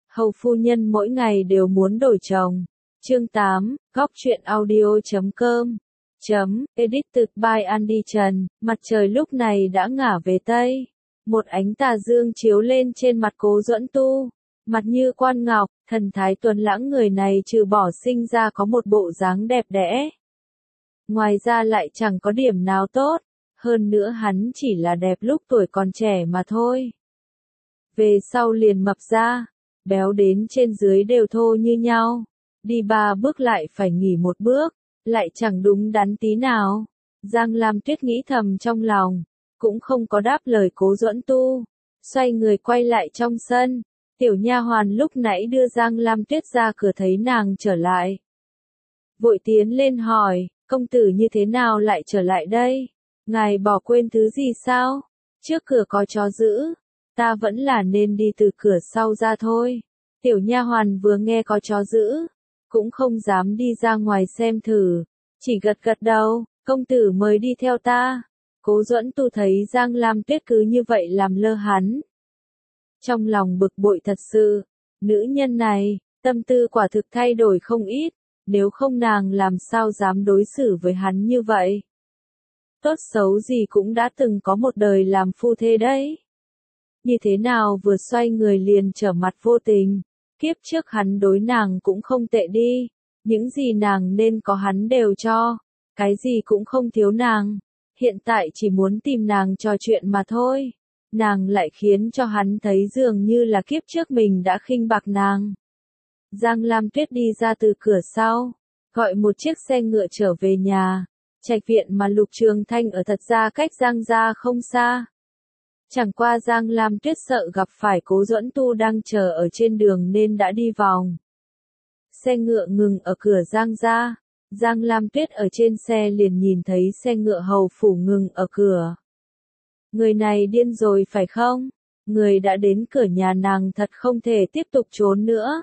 Hầu phu nhân mỗi ngày đều muốn đổi chồng. Chương 8, Góc truyện audio.com Edited by Andy Trần. Mặt trời lúc này đã ngả về Tây. Một ánh tà dương chiếu lên trên mặt Cố Duẫn Tu. Mặt như quan ngọc, thần thái tuấn lãng, người này trừ bỏ sinh ra có một bộ dáng đẹp đẽ. Ngoài ra lại chẳng có điểm nào tốt. Hơn nữa hắn chỉ là đẹp lúc tuổi còn trẻ mà thôi. Về sau liền mập ra, béo đến trên dưới đều thô như nhau. Đi 3 bước lại phải nghỉ 1 bước, lại chẳng đúng đắn tí nào. Giang Lam Tuyết nghĩ thầm trong lòng, cũng không có đáp lời Cố Duẫn Tu. Xoay người quay lại trong sân, tiểu nha hoàn lúc nãy đưa Giang Lam Tuyết ra cửa thấy nàng trở lại. Vội tiến lên hỏi, công tử như thế nào lại trở lại đây? Ngài bỏ quên thứ gì sao? Trước cửa có chó giữ, ta vẫn là nên đi từ cửa sau ra thôi. Tiểu nha hoàn vừa nghe có chó giữ, cũng không dám đi ra ngoài xem thử, chỉ gật gật đầu, công tử mới đi theo ta. Cố Duẫn Tu thấy Giang Lam Tuyết cứ như vậy làm lơ hắn. Trong lòng bực bội thật sự, nữ nhân này, tâm tư quả thực thay đổi không ít, nếu không nàng làm sao dám đối xử với hắn như vậy. Tốt xấu gì cũng đã từng có một đời làm phu thê đấy. Như thế nào vừa xoay người liền trở mặt vô tình, kiếp trước hắn đối nàng cũng không tệ đi, những gì nàng nên có hắn đều cho, cái gì cũng không thiếu nàng, hiện tại chỉ muốn tìm nàng trò chuyện mà thôi, nàng lại khiến cho hắn thấy dường như là kiếp trước mình đã khinh bạc nàng. Giang Lam Tuyết đi ra từ cửa sau, gọi một chiếc xe ngựa trở về nhà. Trạch viện mà Lục Trường Thanh ở thật ra cách Giang gia không xa. Chẳng qua Giang Lam Tuyết sợ gặp phải Cố Duẫn Tu đang chờ ở trên đường nên đã đi vòng. Xe ngựa ngừng ở cửa Giang gia. Giang Lam Tuyết ở trên xe liền nhìn thấy xe ngựa hầu phủ ngừng ở cửa. Người này điên rồi phải không? Người đã đến cửa nhà nàng thật không thể tiếp tục trốn nữa.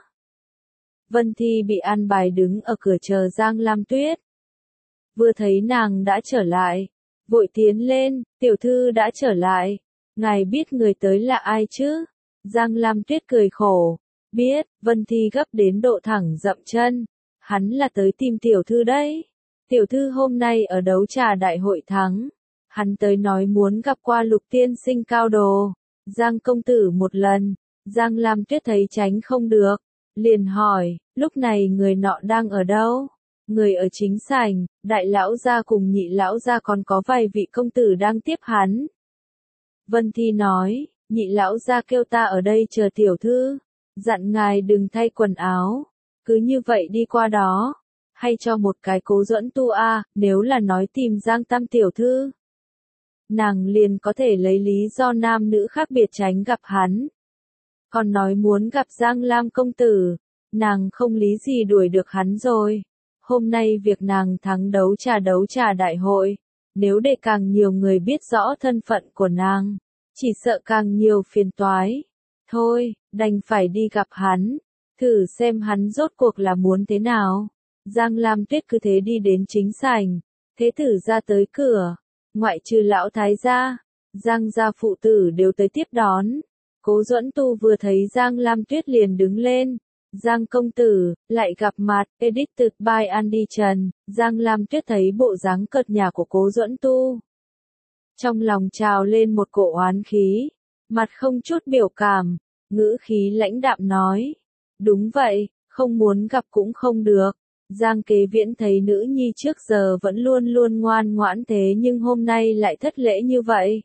Vân Thi bị an bài đứng ở cửa chờ Giang Lam Tuyết. Vừa thấy nàng đã trở lại, vội tiến lên, tiểu thư đã trở lại, ngài biết người tới là ai chứ? Giang Lam Tuyết cười khổ, biết. Vân Thi gấp đến độ thẳng dậm chân, hắn là tới tìm tiểu thư đấy. Tiểu thư hôm nay ở đấu trà đại hội thắng, hắn tới nói muốn gặp qua Lục tiên sinh cao đồ, Giang công tử một lần. Giang Lam Tuyết thấy tránh không được, liền hỏi, lúc này người nọ đang ở đâu? Người ở chính sảnh, đại lão gia cùng nhị lão gia còn có vài vị công tử đang tiếp hắn. Vân Thi nói, nhị lão gia kêu ta ở đây chờ tiểu thư, dặn ngài đừng thay quần áo, cứ như vậy đi qua đó, hay cho một cái Cố Duẫn Tu a, nếu là nói tìm Giang Tam tiểu thư, nàng liền có thể lấy lý do nam nữ khác biệt tránh gặp hắn. Còn nói muốn gặp Giang Lam công tử, nàng không lý gì đuổi được hắn rồi. Hôm nay việc nàng thắng đấu trà đại hội, nếu để càng nhiều người biết rõ thân phận của nàng, chỉ sợ càng nhiều phiền toái. Thôi, đành phải đi gặp hắn, thử xem hắn rốt cuộc là muốn thế nào. Giang Lam Tuyết cứ thế đi đến chính sảnh, thế tử ra tới cửa, ngoại trừ lão thái gia, Giang gia phụ tử đều tới tiếp đón. Cố Duẫn Tu vừa thấy Giang Lam Tuyết liền đứng lên. Giang công tử, lại gặp mặt. Edited by Andy Trần. Giang Lam Tuyết thấy bộ dáng cợt nhả của Cố Duẫn Tu, trong lòng trào lên một cỗ oán khí, mặt không chút biểu cảm, ngữ khí lãnh đạm nói, đúng vậy, không muốn gặp cũng không được. Giang Kế Viễn thấy nữ nhi trước giờ vẫn luôn luôn ngoan ngoãn thế nhưng hôm nay lại thất lễ như vậy.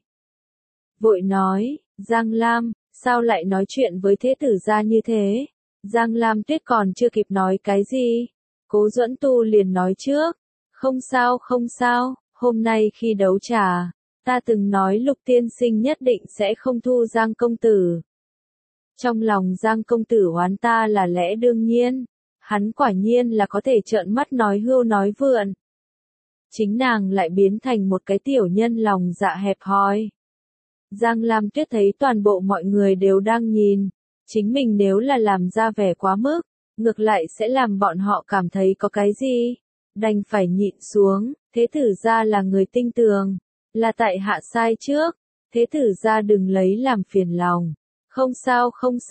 Vội nói, Giang Lam, sao lại nói chuyện với thế tử gia như thế? Giang Lam Tuyết còn chưa kịp nói cái gì, Cố Duẫn Tu liền nói trước, không sao, hôm nay khi đấu trà, ta từng nói Lục tiên sinh nhất định sẽ không thu Giang công tử. Trong lòng Giang công tử oán ta là lẽ đương nhiên, hắn quả nhiên là có thể trợn mắt nói hưu nói vượn. Chính nàng lại biến thành một cái tiểu nhân lòng dạ hẹp hòi. Giang Lam Tuyết thấy toàn bộ mọi người đều đang nhìn. Chính mình nếu là làm ra vẻ quá mức, ngược lại sẽ làm bọn họ cảm thấy có cái gì, đành phải nhịn xuống. Thế tử gia là người tinh tường, là tại hạ sai trước, thế tử gia đừng lấy làm phiền lòng. Không sao,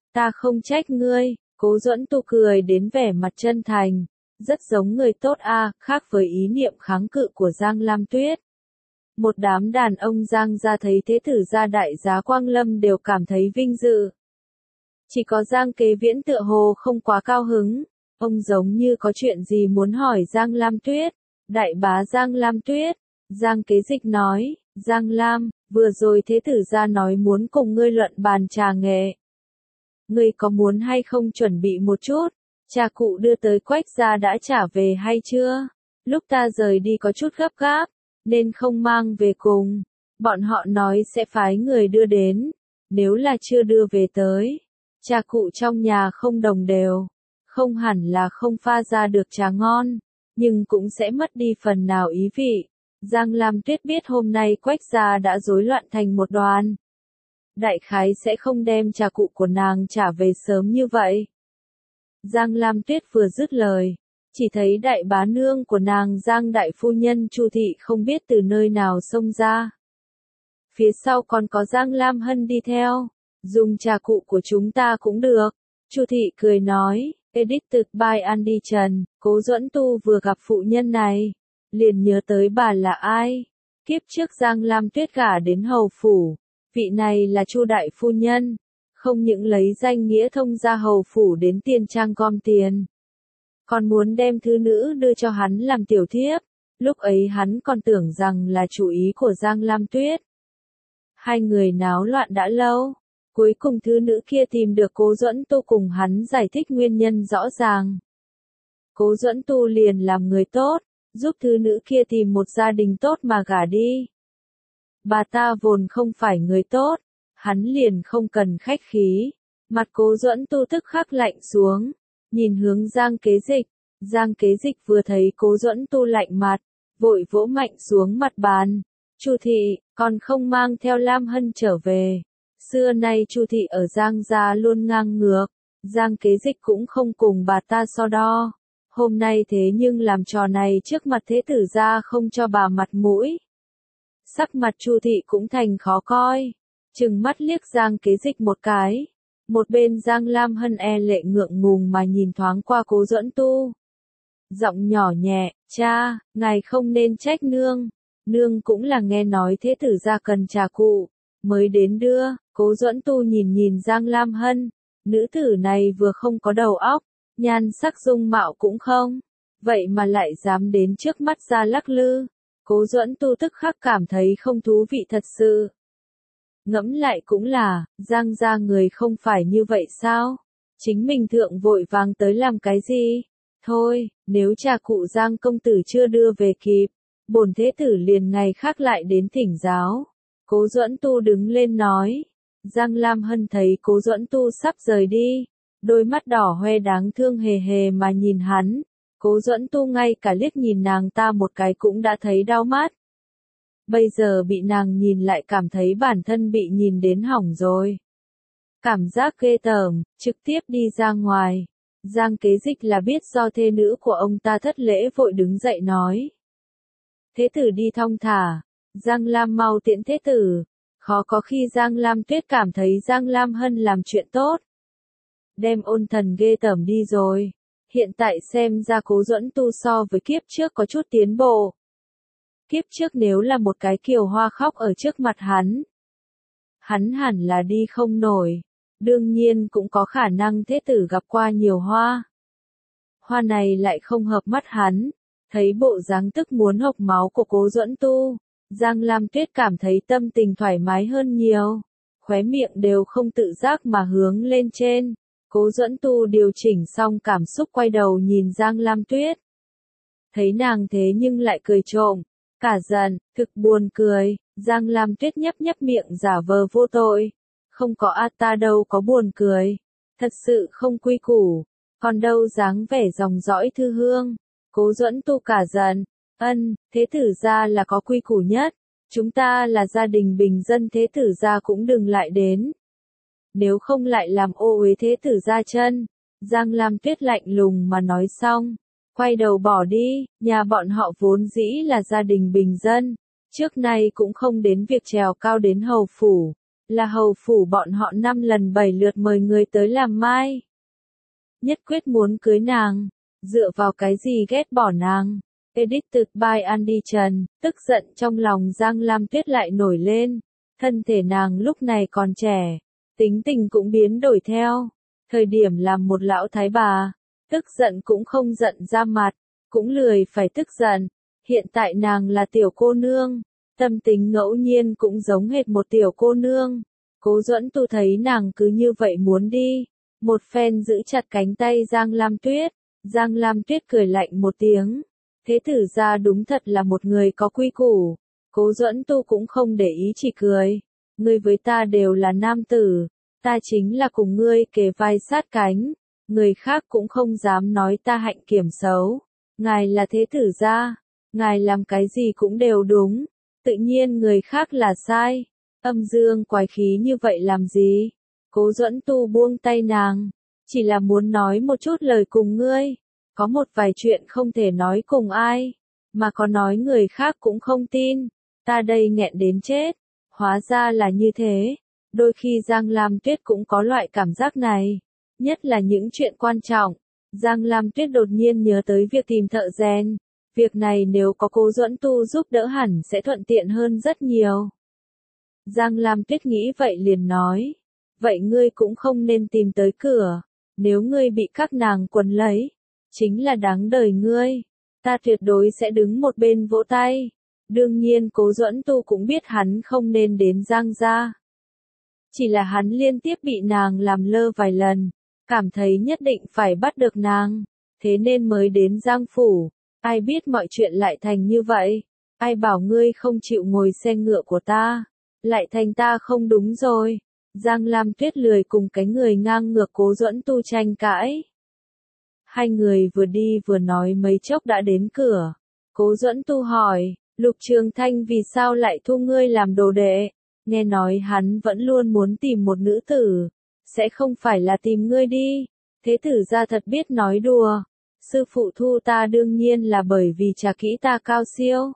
Ta không trách ngươi, Cố Duẫn Tu cười đến vẻ mặt chân thành, rất giống người tốt a, khác với ý niệm kháng cự của Giang Lam Tuyết. Một đám đàn ông Giang gia thấy thế tử gia đại giá Quang Lâm đều cảm thấy vinh dự. Chỉ có Giang Kế Viễn tựa hồ không quá cao hứng, ông giống như có chuyện gì muốn hỏi Giang Lam Tuyết. Đại bá Giang Lam Tuyết, Giang Kế Dịch nói, Giang Lam, vừa rồi thế tử gia nói muốn cùng ngươi luận bàn trà nghệ. Ngươi có muốn hay không chuẩn bị một chút, trà cụ đưa tới Quách gia đã trả về hay chưa? Lúc ta rời đi có chút gấp gáp, nên không mang về cùng. Bọn họ nói sẽ phái người đưa đến, nếu là chưa đưa về tới. Trà cụ trong nhà không đồng đều, không hẳn là không pha ra được trà ngon, nhưng cũng sẽ mất đi phần nào ý vị. Giang Lam Tuyết biết hôm nay Quách gia đã rối loạn thành một đoàn. Đại khái sẽ không đem trà cụ của nàng trả về sớm như vậy. Giang Lam Tuyết vừa dứt lời, chỉ thấy đại bá nương của nàng Giang đại phu nhân Chu Thị không biết từ nơi nào xông ra. Phía sau còn có Giang Lam Hân đi theo, dùng trà cụ của chúng ta cũng được. Chu Thị cười nói, Edited by Andy Trần, Cố Duẫn Tu vừa gặp phụ nhân này, liền nhớ tới bà là ai. Kiếp trước Giang Lam Tuyết gả đến hầu phủ, vị này là Chu đại phu nhân, không những lấy danh nghĩa thông gia hầu phủ đến tiền trang gom tiền, còn muốn đem thứ nữ đưa cho hắn làm tiểu thiếp. Lúc ấy hắn còn tưởng rằng là chủ ý của Giang Lam Tuyết. Hai người náo loạn đã lâu, cuối cùng thứ nữ kia tìm được Cố Duẫn Tu cùng hắn giải thích nguyên nhân rõ ràng. Cố Duẫn Tu liền làm người tốt, giúp thứ nữ kia tìm một gia đình tốt mà gả đi. Bà ta vốn không phải người tốt, hắn liền không cần khách khí. Mặt Cố Duẫn Tu tức khắc lạnh xuống, nhìn hướng Giang Kế Dịch. Giang Kế Dịch vừa thấy Cố Duẫn Tu lạnh mặt, vội vỗ mạnh xuống mặt bàn. Chu Thị, còn không mang theo Lam Hân trở về. Xưa nay Chu Thị ở Giang gia luôn ngang ngược, Giang Kế Dịch cũng không cùng bà ta so đo. Hôm nay thế nhưng làm trò này trước mặt thế tử gia không cho bà mặt mũi. Sắc mặt Chu Thị cũng thành khó coi, trừng mắt liếc Giang Kế Dịch một cái. Một bên Giang Lam Hân e lệ ngượng ngùng mà nhìn thoáng qua Cố Duẫn Tu. Giọng nhỏ nhẹ, cha, ngài không nên trách nương. Nương cũng là nghe nói thế tử gia cần trà cụ, mới đến đưa. Cố Duẫn Tu nhìn nhìn Giang Lam Hân, nữ tử này vừa không có đầu óc, nhan sắc dung mạo cũng không, vậy mà lại dám đến trước mắt ra lắc lư. Cố Duẫn Tu tức khắc cảm thấy không thú vị thật sự. Ngẫm lại cũng là, Giang gia người không phải như vậy sao? Chính mình thượng vội vàng tới làm cái gì? Thôi, nếu trà cụ Giang công tử chưa đưa về kịp, bổn thế tử liền ngày khác lại đến thỉnh giáo. Cố Duẫn Tu đứng lên nói. Giang Lam Hân thấy Cố Duẫn Tu sắp rời đi, đôi mắt đỏ hoe đáng thương hề hề mà nhìn hắn. Cố Duẫn Tu ngay cả liếc nhìn nàng ta một cái cũng đã thấy đau mắt. Bây giờ bị nàng nhìn lại cảm thấy bản thân bị nhìn đến hỏng rồi. Cảm giác ghê tởm, trực tiếp đi ra ngoài. Giang Kế Dịch là biết do thê nữ của ông ta thất lễ vội đứng dậy nói. Thế tử đi thong thả, Giang Lam mau tiễn thế tử. Khó có khi Giang Lam Tuyết cảm thấy Giang Lam Hân làm chuyện tốt. Đem ôn thần ghê tởm đi rồi. Hiện tại xem ra Cố Duẫn Tu so với kiếp trước có chút tiến bộ. Kiếp trước nếu là một cái kiều hoa khóc ở trước mặt hắn hẳn là đi không nổi. Đương nhiên cũng có khả năng thế tử gặp qua nhiều hoa. Hoa này lại không hợp mắt hắn. Thấy bộ dáng tức muốn hộc máu của Cố Duẫn Tu, Giang Lam Tuyết cảm thấy tâm tình thoải mái hơn nhiều. Khóe miệng đều không tự giác mà hướng lên trên. Cố Duẫn Tu điều chỉnh xong cảm xúc quay đầu nhìn Giang Lam Tuyết. Thấy nàng thế nhưng lại cười trộm, cả giận, thực buồn cười. Giang Lam Tuyết nhấp nhấp miệng giả vờ vô tội. Không có ta đâu có buồn cười. Thật sự không quy củ. Còn đâu dáng vẻ dòng dõi thư hương. Cố Duẫn Tu cả giận. Thế tử gia là có quy củ nhất. Chúng ta là gia đình bình dân, thế tử gia cũng đừng lại đến. Nếu không lại làm ô uế thế tử gia chân. Giang Lam Tuyết lạnh lùng mà nói xong, quay đầu bỏ đi. Nhà bọn họ vốn dĩ là gia đình bình dân, trước nay cũng không đến việc trèo cao đến hầu phủ. là hầu phủ bọn họ 5 lần 7 lượt mời người tới làm mai. Nhất quyết muốn cưới nàng, dựa vào cái gì ghét bỏ nàng. Edited by Andy Trần, tức giận trong lòng Giang Lam Tuyết lại nổi lên. Thân thể nàng lúc này còn trẻ, tính tình cũng biến đổi theo. Thời điểm làm một lão thái bà, tức giận cũng không giận ra mặt, cũng lười phải tức giận. Hiện tại nàng là tiểu cô nương, tâm tính ngẫu nhiên cũng giống hệt một tiểu cô nương. Cố Duẫn Tu thấy nàng cứ như vậy muốn đi, một phen giữ chặt cánh tay Giang Lam Tuyết. Giang Lam Tuyết cười lạnh một tiếng. Thế tử gia đúng thật là một người có quy củ. Cố Duẫn Tu cũng không để ý chỉ cười. Ngươi với ta đều là nam tử, ta chính là cùng ngươi kề vai sát cánh. Người khác cũng không dám nói ta hạnh kiểm xấu. Ngài là thế tử gia, ngài làm cái gì cũng đều đúng. Tự nhiên người khác là sai. Âm dương quái khí như vậy làm gì? Cố Duẫn Tu buông tay nàng. Chỉ là muốn nói một chút lời cùng ngươi. Có một vài chuyện không thể nói cùng ai. Mà có nói người khác cũng không tin. Ta đây nghẹn đến chết. Hóa ra là như thế. Đôi khi Giang Lam Tuyết cũng có loại cảm giác này. Nhất là những chuyện quan trọng. Giang Lam Tuyết đột nhiên nhớ tới việc tìm thợ rèn. Việc này nếu có Cố Duẫn Tu giúp đỡ hẳn sẽ thuận tiện hơn rất nhiều. Giang Lam Tuyết nghĩ vậy liền nói. Vậy ngươi cũng không nên tìm tới cửa. Nếu ngươi bị các nàng quấn lấy, chính là đáng đời ngươi. Ta tuyệt đối sẽ đứng một bên vỗ tay. Đương nhiên Cố Duẫn Tu cũng biết hắn không nên đến Giang gia. Chỉ là hắn liên tiếp bị nàng làm lơ vài lần, cảm thấy nhất định phải bắt được nàng, thế nên mới đến Giang phủ. Ai biết mọi chuyện lại thành như vậy. Ai bảo ngươi không chịu ngồi xe ngựa của ta, lại thành ta không đúng rồi. Giang Lam Tuyết lười cùng cái người ngang ngược Cố Duẫn Tu tranh cãi. Hai người vừa đi vừa nói mấy chốc đã đến cửa. Cố Duẫn Tu hỏi, Lục Trường Thanh vì sao lại thu ngươi làm đồ đệ? Nghe nói hắn vẫn luôn muốn tìm một nữ tử. Sẽ không phải là tìm ngươi đi. Thế tử gia thật biết nói đùa. Sư phụ thu ta đương nhiên là bởi vì trà kỹ ta cao siêu.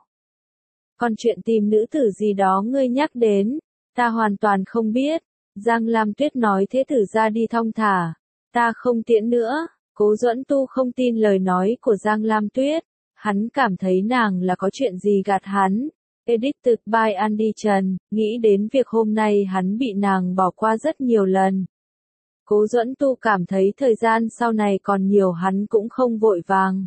Còn chuyện tìm nữ tử gì đó ngươi nhắc đến, ta hoàn toàn không biết. Giang Lam Tuyết nói thế tử gia đi thong thả. Ta không tiễn nữa. Cố Duẫn Tu không tin lời nói của Giang Lam Tuyết. Hắn cảm thấy nàng là có chuyện gì gạt hắn. Edited by Andy Trần, nghĩ đến việc hôm nay hắn bị nàng bỏ qua rất nhiều lần. Cố Duẫn Tu cảm thấy thời gian sau này còn nhiều hắn cũng không vội vàng.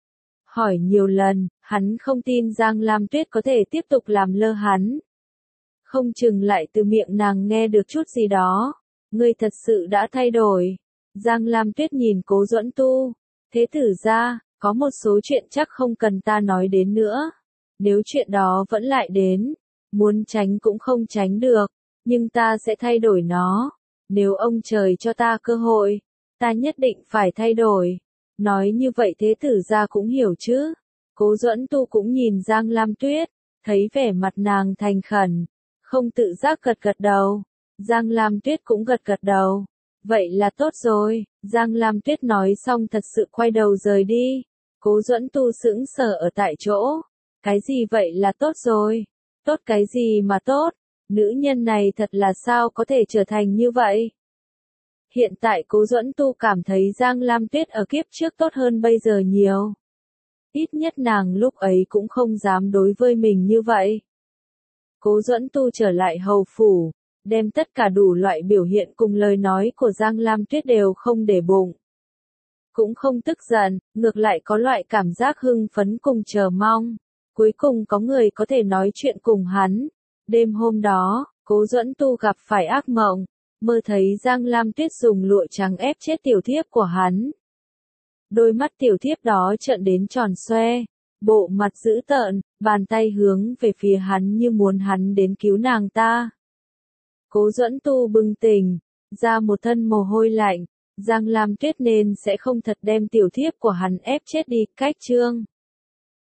Hỏi nhiều lần, hắn không tin Giang Lam Tuyết có thể tiếp tục làm lơ hắn. Không chừng lại từ miệng nàng nghe được chút gì đó. Ngươi thật sự đã thay đổi. Giang Lam Tuyết nhìn Cố Duẫn Tu. Thế tử gia, có một số chuyện chắc không cần ta nói đến nữa. Nếu chuyện đó vẫn lại đến, muốn tránh cũng không tránh được, nhưng ta sẽ thay đổi nó. Nếu ông trời cho ta cơ hội, ta nhất định phải thay đổi. Nói như vậy thế tử gia cũng hiểu chứ. Cố Duẫn Tu cũng nhìn Giang Lam Tuyết, thấy vẻ mặt nàng thành khẩn, không tự giác gật gật đầu. Giang Lam Tuyết cũng gật gật đầu. Vậy là tốt rồi. Giang Lam Tuyết nói xong thật sự quay đầu rời đi. Cố Duẫn Tu sững sờ ở tại chỗ. Cái gì vậy là tốt rồi? Tốt cái gì mà tốt? Nữ nhân này thật là sao có thể trở thành như vậy? Hiện tại Cố Duẫn Tu cảm thấy Giang Lam Tuyết ở kiếp trước tốt hơn bây giờ nhiều. Ít nhất nàng lúc ấy cũng không dám đối với mình như vậy. Cố Duẫn Tu trở lại hầu phủ, đem tất cả đủ loại biểu hiện cùng lời nói của Giang Lam Tuyết đều không để bụng. Cũng không tức giận, ngược lại có loại cảm giác hưng phấn cùng chờ mong. Cuối cùng có người có thể nói chuyện cùng hắn. Đêm hôm đó, Cố Duẫn Tu gặp phải ác mộng, mơ thấy Giang Lam Tuyết dùng lụa trắng ép chết tiểu thiếp của hắn. Đôi mắt tiểu thiếp đó trợn đến tròn xoe, bộ mặt dữ tợn, bàn tay hướng về phía hắn như muốn hắn đến cứu nàng ta. Cố Duẫn Tu bừng tỉnh, ra một thân mồ hôi lạnh. Giang Lam Tuyết nên sẽ không thật đem tiểu thiếp của hắn ép chết đi. Cách chương